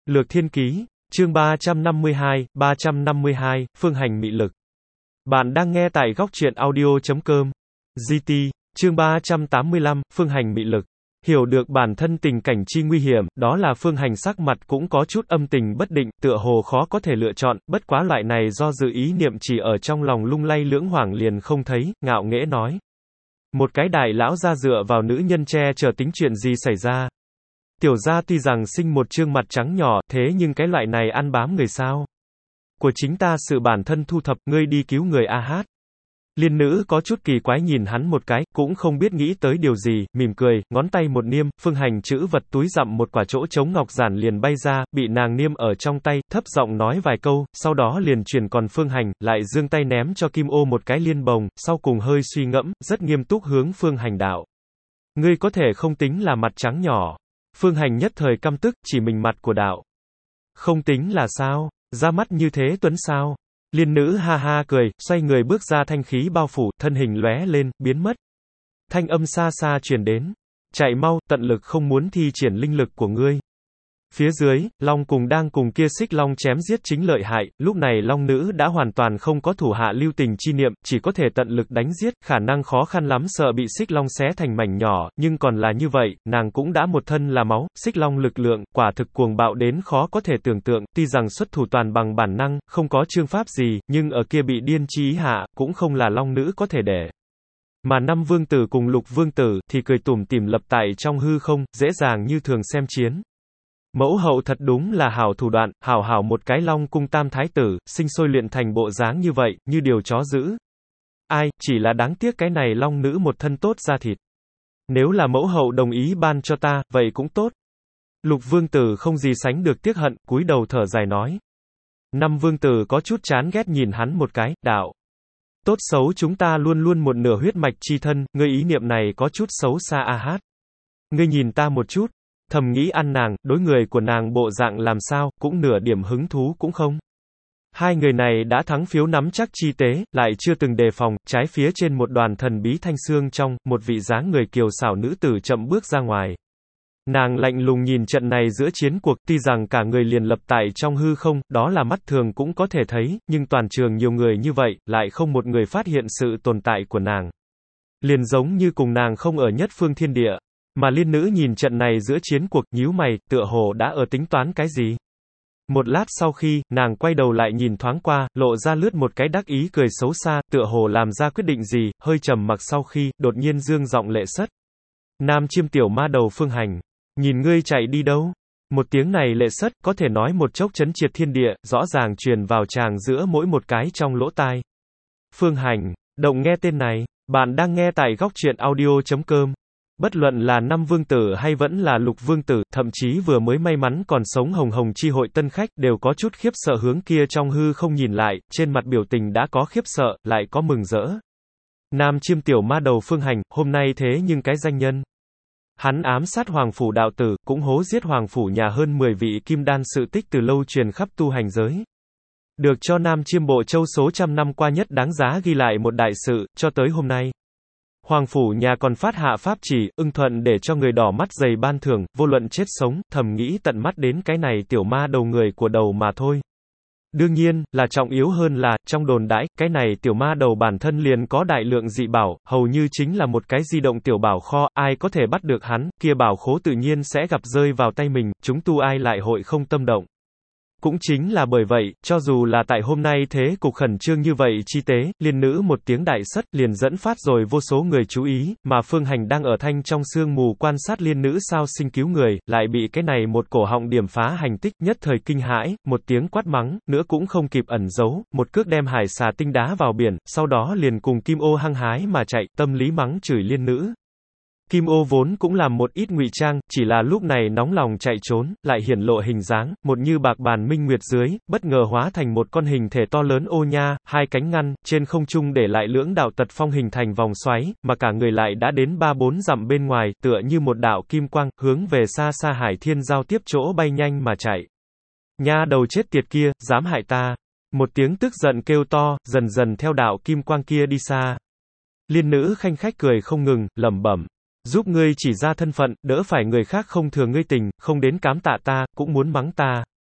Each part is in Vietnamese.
Lược Thiên Ký, chương 352, Phương Hành mị lực. Bạn đang nghe tại góc truyện audio.com. GT, chương 385, Phương Hành mị lực. Hiểu được bản thân tình cảnh chi nguy hiểm, đó là Phương Hành sắc mặt cũng có chút âm tình bất định, tựa hồ khó có thể lựa chọn, bất quá loại này do dự ý niệm chỉ ở trong lòng lung lay lưỡng hoảng liền không thấy, ngạo nghễ nói. Một cái đại lão ra dựa vào nữ nhân che chở tính chuyện gì xảy ra. Tiểu gia tuy rằng sinh một trương mặt trắng nhỏ, thế nhưng cái loại này ăn bám người sao? Của chính ta sự bản thân thu thập, ngươi đi cứu người a hát. Liên nữ có chút kỳ quái nhìn hắn một cái, cũng không biết nghĩ tới điều gì, mỉm cười, ngón tay một niêm, Phương Hành chữ vật túi dặm một quả chỗ trống ngọc giản liền bay ra, bị nàng niêm ở trong tay, thấp giọng nói vài câu, sau đó liền truyền còn Phương Hành, lại giương tay ném cho Kim Ô một cái liên bồng, sau cùng hơi suy ngẫm, rất nghiêm túc hướng Phương Hành đạo. Ngươi có thể không tính là mặt trắng nhỏ. Phương Hành nhất thời căm tức, chỉ mình mặt của đạo. Không tính là sao? Ra mắt như thế tuấn sao? Liên nữ ha ha cười, xoay người bước ra thanh khí bao phủ, thân hình lóe lên, biến mất. Thanh âm xa xa truyền đến. Chạy mau, tận lực không muốn thi triển linh lực của ngươi. Phía dưới, Long cùng đang cùng kia Xích Long chém giết chính lợi hại, lúc này Long nữ đã hoàn toàn không có thủ hạ lưu tình chi niệm, chỉ có thể tận lực đánh giết, khả năng khó khăn lắm sợ bị Xích Long xé thành mảnh nhỏ, nhưng còn là như vậy, nàng cũng đã một thân là máu, Xích Long lực lượng, quả thực cuồng bạo đến khó có thể tưởng tượng, tuy rằng xuất thủ toàn bằng bản năng, không có chương pháp gì, nhưng ở kia bị điên chi ý hạ, cũng không là Long nữ có thể để. Mà năm vương tử cùng lục vương tử, thì cười tủm tỉm lập tại trong hư không, dễ dàng như thường xem chiến. Mẫu hậu thật đúng là hảo thủ đoạn, hảo một cái Long cung tam thái tử, sinh sôi luyện thành bộ dáng như vậy, như điều chó dữ. Ai, chỉ là đáng tiếc cái này Long nữ một thân tốt da thịt. Nếu là mẫu hậu đồng ý ban cho ta, vậy cũng tốt. Lục vương tử không gì sánh được tiếc hận, cúi đầu thở dài nói. Năm vương tử có chút chán ghét nhìn hắn một cái, đạo. Tốt xấu chúng ta luôn luôn một nửa huyết mạch chi thân, ngươi ý niệm này có chút xấu xa a hát. Ngươi nhìn ta một chút. Thầm nghĩ ăn nàng, đối người của nàng bộ dạng làm sao, cũng nửa điểm hứng thú cũng không. Hai người này đã thắng phiếu nắm chắc chi tế, lại chưa từng đề phòng, trái phía trên một đoàn thần bí thanh xương trong, một vị dáng người kiều xảo nữ tử chậm bước ra ngoài. Nàng lạnh lùng nhìn trận này giữa chiến cuộc, tuy rằng cả người liền lập tại trong hư không, đó là mắt thường cũng có thể thấy, nhưng toàn trường nhiều người như vậy, lại không một người phát hiện sự tồn tại của nàng. Liền giống như cùng nàng không ở nhất phương thiên địa. Mà liên nữ nhìn trận này giữa chiến cuộc, nhíu mày, tựa hồ đã ở tính toán cái gì. Một lát sau khi, nàng quay đầu lại nhìn thoáng qua, lộ ra lướt một cái đắc ý cười xấu xa, tựa hồ làm ra quyết định gì, hơi trầm mặc sau khi, đột nhiên dương giọng lệ sất. Nam chiêm tiểu ma đầu Phương Hành. Nhìn ngươi chạy đi đâu? Một tiếng này lệ sất, có thể nói một chốc chấn triệt thiên địa, rõ ràng truyền vào tràng giữa mỗi một cái trong lỗ tai. Phương Hành. Động nghe tên này, bạn đang nghe tại góc truyện audio.com. Bất luận là năm vương tử hay vẫn là lục vương tử, thậm chí vừa mới may mắn còn sống hồng hồng chi hội tân khách, đều có chút khiếp sợ hướng kia trong hư không nhìn lại, trên mặt biểu tình đã có khiếp sợ, lại có mừng rỡ. Nam chiêm tiểu ma đầu Phương Hành, hôm nay thế nhưng cái danh nhân. Hắn ám sát hoàng phủ đạo tử, cũng hố giết hoàng phủ nhà hơn 10 vị kim đan sự tích từ lâu truyền khắp tu hành giới. Được cho Nam chiêm bộ châu số trăm năm qua nhất đáng giá ghi lại một đại sự, cho tới hôm nay. Hoàng phủ nhà còn phát hạ pháp chỉ, ưng thuận để cho người đỏ mắt dày ban thưởng, vô luận chết sống, thầm nghĩ tận mắt đến cái này tiểu ma đầu người của đầu mà thôi. Đương nhiên, là trọng yếu hơn là, trong đồn đãi, cái này tiểu ma đầu bản thân liền có đại lượng dị bảo, hầu như chính là một cái di động tiểu bảo kho, ai có thể bắt được hắn, kia bảo khố tự nhiên sẽ gặp rơi vào tay mình, chúng tu ai lại hội không tâm động. Cũng chính là bởi vậy, cho dù là tại hôm nay thế cục khẩn trương như vậy chi tế, liên nữ một tiếng đại sất liền dẫn phát rồi vô số người chú ý, mà Phương Hành đang ở thanh trong sương mù quan sát liên nữ sao sinh cứu người, lại bị cái này một cổ họng điểm phá hành tích, nhất thời kinh hãi, một tiếng quát mắng, nữa cũng không kịp ẩn giấu, một cước đem hải xà tinh đá vào biển, sau đó liền cùng Kim Ô hăng hái mà chạy, tâm lý mắng chửi liên nữ. Kim Ô vốn cũng làm một ít ngụy trang, chỉ là lúc này nóng lòng chạy trốn, lại hiển lộ hình dáng, một như bạc bàn minh nguyệt dưới, bất ngờ hóa thành một con hình thể to lớn ô nha, hai cánh ngăn, trên không trung để lại lưỡng đạo tật phong hình thành vòng xoáy, mà cả người lại đã đến 3-4 dặm bên ngoài, tựa như một đạo kim quang, hướng về xa xa hải thiên giao tiếp chỗ bay nhanh mà chạy. Nha đầu chết tiệt kia, dám hại ta. Một tiếng tức giận kêu to, dần dần theo đạo kim quang kia đi xa. Liên nữ khanh khách cười không ngừng, lẩm bẩm. Giúp ngươi chỉ ra thân phận, đỡ phải người khác không thừa ngươi tình, không đến cám tạ ta, cũng muốn mắng ta.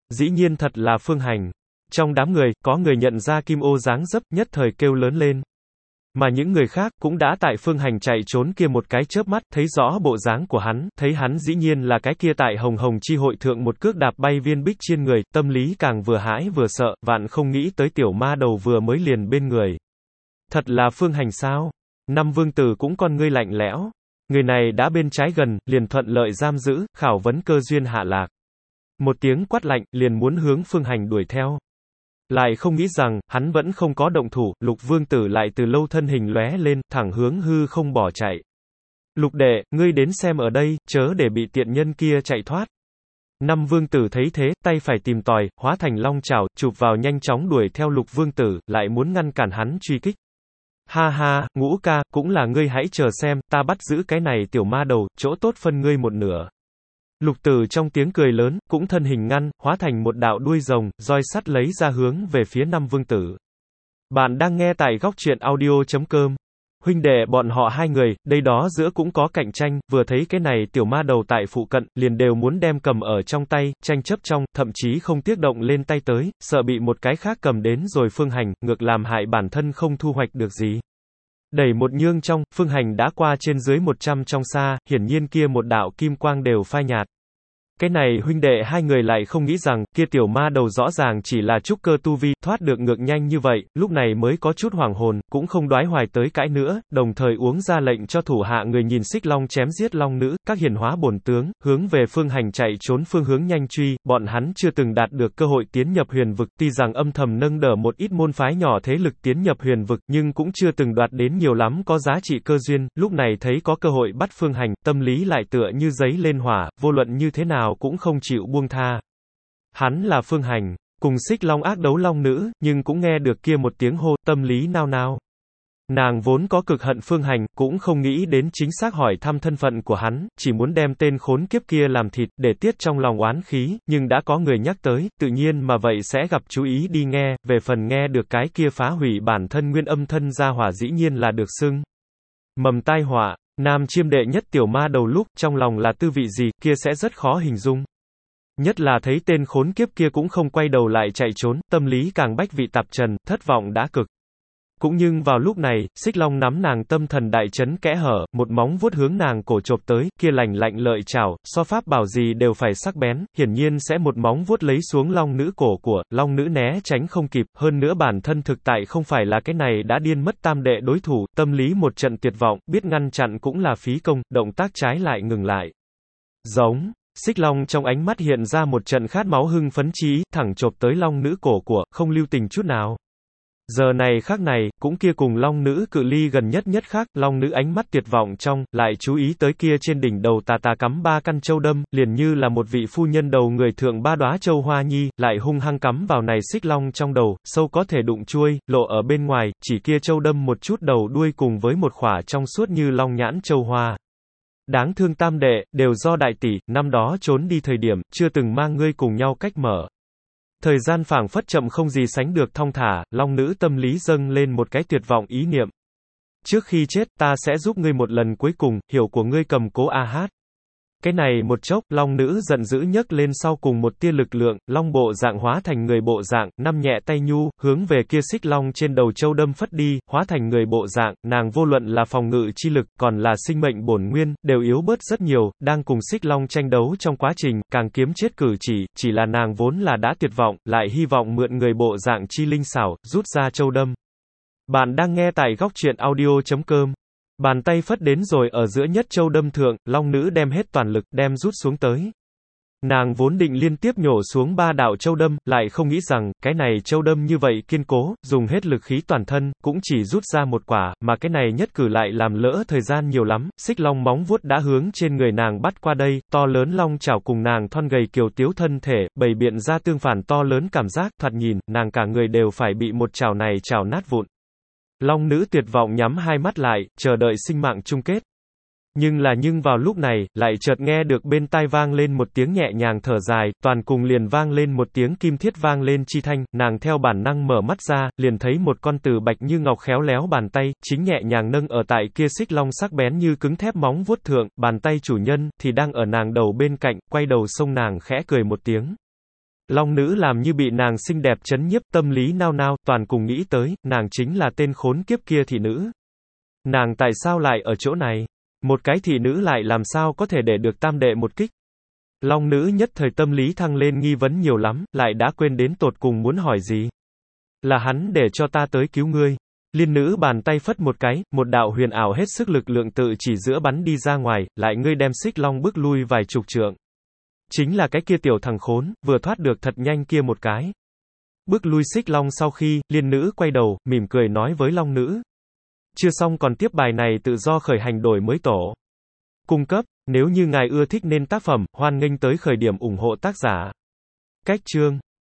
Dĩ nhiên thật là Phương Hành. Trong đám người, có người nhận ra Kim Ô dáng dấp, nhất thời kêu lớn lên. Mà những người khác, cũng đã tại Phương Hành chạy trốn kia một cái chớp mắt, thấy rõ bộ dáng của hắn, thấy hắn dĩ nhiên là cái kia tại Hồng Hồng chi hội thượng một cước đạp bay viên bích chiên người, tâm lý càng vừa hãi vừa sợ, vạn không nghĩ tới tiểu ma đầu vừa mới liền bên người. Thật là Phương Hành sao? Năm vương tử cũng con ngươi lạnh lẽo. Người này đã bên trái gần, liền thuận lợi giam giữ, khảo vấn cơ duyên hạ lạc. Một tiếng quát lạnh, liền muốn hướng Phương Hành đuổi theo. Lại không nghĩ rằng, hắn vẫn không có động thủ, Lục vương tử lại từ lâu thân hình lóe lên, thẳng hướng hư không bỏ chạy. Lục đệ, ngươi đến xem ở đây, chớ để bị tiện nhân kia chạy thoát. Năm vương tử thấy thế, tay phải tìm tòi, hóa thành long chảo, chụp vào nhanh chóng đuổi theo Lục vương tử, lại muốn ngăn cản hắn truy kích. Ha ha, Ngũ ca, cũng là ngươi hãy chờ xem, ta bắt giữ cái này tiểu ma đầu, chỗ tốt phân ngươi một nửa. Lục tử trong tiếng cười lớn, cũng thân hình ngăn, hóa thành một đạo đuôi rồng, roi sắt lấy ra hướng về phía năm vương tử. Bạn đang nghe tại góc truyện audio.com. Huynh đệ bọn họ hai người, đây đó giữa cũng có cạnh tranh, vừa thấy cái này tiểu ma đầu tại phụ cận, liền đều muốn đem cầm ở trong tay, tranh chấp trong, thậm chí không tiếc động lên tay tới, sợ bị một cái khác cầm đến rồi Phương Hành, ngược làm hại bản thân không thu hoạch được gì. Đẩy một nhương trong, Phương Hành đã qua trên dưới 100 trong xa, hiển nhiên kia một đạo kim quang đều phai nhạt. Cái này huynh đệ hai người lại không nghĩ rằng, kia tiểu ma đầu rõ ràng chỉ là trúc cơ tu vi, thoát được ngược nhanh như vậy, lúc này mới có chút hoảng hồn, cũng không đoái hoài tới cãi nữa, đồng thời uống ra lệnh cho thủ hạ người nhìn Xích Long chém giết long nữ, các hiển hóa bổn tướng, hướng về Phương Hành chạy trốn phương hướng nhanh truy, bọn hắn chưa từng đạt được cơ hội tiến nhập huyền vực, tuy rằng âm thầm nâng đỡ một ít môn phái nhỏ thế lực tiến nhập huyền vực, nhưng cũng chưa từng đoạt đến nhiều lắm có giá trị cơ duyên, lúc này thấy có cơ hội bắt Phương Hành, tâm lý lại tựa như giấy lên hỏa, vô luận như thế nào cũng không chịu buông tha. Hắn là Phương Hành, cùng Xích Long ác đấu long nữ, nhưng cũng nghe được kia một tiếng hô, tâm lý nao nao. Nàng vốn có cực hận Phương Hành, cũng không nghĩ đến chính xác hỏi thăm thân phận của hắn, chỉ muốn đem tên khốn kiếp kia làm thịt, để tiết trong lòng oán khí, nhưng đã có người nhắc tới, tự nhiên mà vậy sẽ gặp chú ý đi nghe, về phần nghe được cái kia phá hủy bản thân nguyên âm thân gia hỏa dĩ nhiên là được xưng. Mầm tai họa. Nam chiêm đệ nhất tiểu ma đầu lúc, trong lòng là tư vị gì, kia sẽ rất khó hình dung. Nhất là thấy tên khốn kiếp kia cũng không quay đầu lại chạy trốn, tâm lý càng bách vị tạp trần, thất vọng đã cực. Cũng nhưng vào lúc này, Xích Long nắm nàng tâm thần đại chấn kẽ hở, một móng vuốt hướng nàng cổ chộp tới, kia lành lạnh lợi chảo, so pháp bảo gì đều phải sắc bén, hiển nhiên sẽ một móng vuốt lấy xuống long nữ cổ của, long nữ né tránh không kịp, hơn nữa bản thân thực tại không phải là cái này đã điên mất tam đệ đối thủ, tâm lý một trận tuyệt vọng, biết ngăn chặn cũng là phí công, động tác trái lại ngừng lại. Giống. Xích Long trong ánh mắt hiện ra một trận khát máu hưng phấn chí, thẳng chộp tới long nữ cổ của, không lưu tình chút nào. Giờ này khác này, cũng kia cùng long nữ cự ly gần nhất khác, long nữ ánh mắt tuyệt vọng trong, lại chú ý tới kia trên đỉnh đầu tà cắm 3 căn châu đâm, liền như là một vị phu nhân đầu người thượng 3 đóa châu hoa nhi, lại hung hăng cắm vào này Xích Long trong đầu, sâu có thể đụng chuôi, lộ ở bên ngoài, chỉ kia châu đâm một chút đầu đuôi cùng với một khỏa trong suốt như long nhãn châu hoa. Đáng thương tam đệ, đều do đại tỷ, năm đó trốn đi thời điểm, chưa từng mang ngươi cùng nhau cách mở. Thời gian phảng phất chậm không gì sánh được thong thả, long nữ tâm lý dâng lên một cái tuyệt vọng ý niệm. Trước khi chết, ta sẽ giúp ngươi một lần cuối cùng, hiểu của ngươi cầm cố a hát. Cái này một chốc, long nữ giận dữ nhấc lên sau cùng một tia lực lượng, long bộ dạng hóa thành người bộ dạng, năm nhẹ tay nhu, hướng về kia Xích Long trên đầu châu đâm phất đi, hóa thành người bộ dạng, nàng vô luận là phòng ngự chi lực, còn là sinh mệnh bổn nguyên, đều yếu bớt rất nhiều, đang cùng Xích Long tranh đấu trong quá trình, càng kiếm chết cử chỉ là nàng vốn là đã tuyệt vọng, lại hy vọng mượn người bộ dạng chi linh xảo, rút ra châu đâm. Bạn đang nghe tại góc truyện audio.com. Bàn tay phất đến rồi ở giữa nhất châu đâm thượng, long nữ đem hết toàn lực, đem rút xuống tới. Nàng vốn định liên tiếp nhổ xuống 3 đạo châu đâm, lại không nghĩ rằng, cái này châu đâm như vậy kiên cố, dùng hết lực khí toàn thân, cũng chỉ rút ra một quả, mà cái này nhất cử lại làm lỡ thời gian nhiều lắm, Xích Long móng vuốt đã hướng trên người nàng bắt qua đây, to lớn long chảo cùng nàng thon gầy kiều tiếu thân thể, bày biện ra tương phản to lớn cảm giác, thoạt nhìn, nàng cả người đều phải bị một chảo này chảo nát vụn. Long nữ tuyệt vọng nhắm hai mắt lại, chờ đợi sinh mạng chung kết. Nhưng vào lúc này, lại chợt nghe được bên tai vang lên một tiếng nhẹ nhàng thở dài, toàn cùng liền vang lên một tiếng kim thiết vang lên chi thanh, nàng theo bản năng mở mắt ra, liền thấy một con từ bạch như ngọc khéo léo bàn tay, chính nhẹ nhàng nâng ở tại kia Xích Long sắc bén như cứng thép móng vuốt thượng, bàn tay chủ nhân, thì đang ở nàng đầu bên cạnh, quay đầu xông nàng khẽ cười một tiếng. Long nữ làm như bị nàng xinh đẹp chấn nhiếp, tâm lý nao nao, toàn cùng nghĩ tới, nàng chính là tên khốn kiếp kia thị nữ. Nàng tại sao lại ở chỗ này? Một cái thị nữ lại làm sao có thể để được tam đệ một kích? Long nữ nhất thời tâm lý thăng lên nghi vấn nhiều lắm, lại đã quên đến tột cùng muốn hỏi gì. Là hắn để cho ta tới cứu ngươi. Liên nữ bàn tay phất một cái, một đạo huyền ảo hết sức lực lượng tự chỉ giữa bắn đi ra ngoài, lại ngươi đem Xích Long bước lui vài chục trượng. Chính là cái kia tiểu thằng khốn, vừa thoát được thật nhanh kia một cái. Bước lui Xích Long sau khi, liên nữ quay đầu, mỉm cười nói với Long nữ. Chưa xong còn tiếp bài này tự do khởi hành đổi mới tổ. Cung cấp, nếu như ngài ưa thích nên tác phẩm, hoan nghênh tới khởi điểm ủng hộ tác giả. Cách chương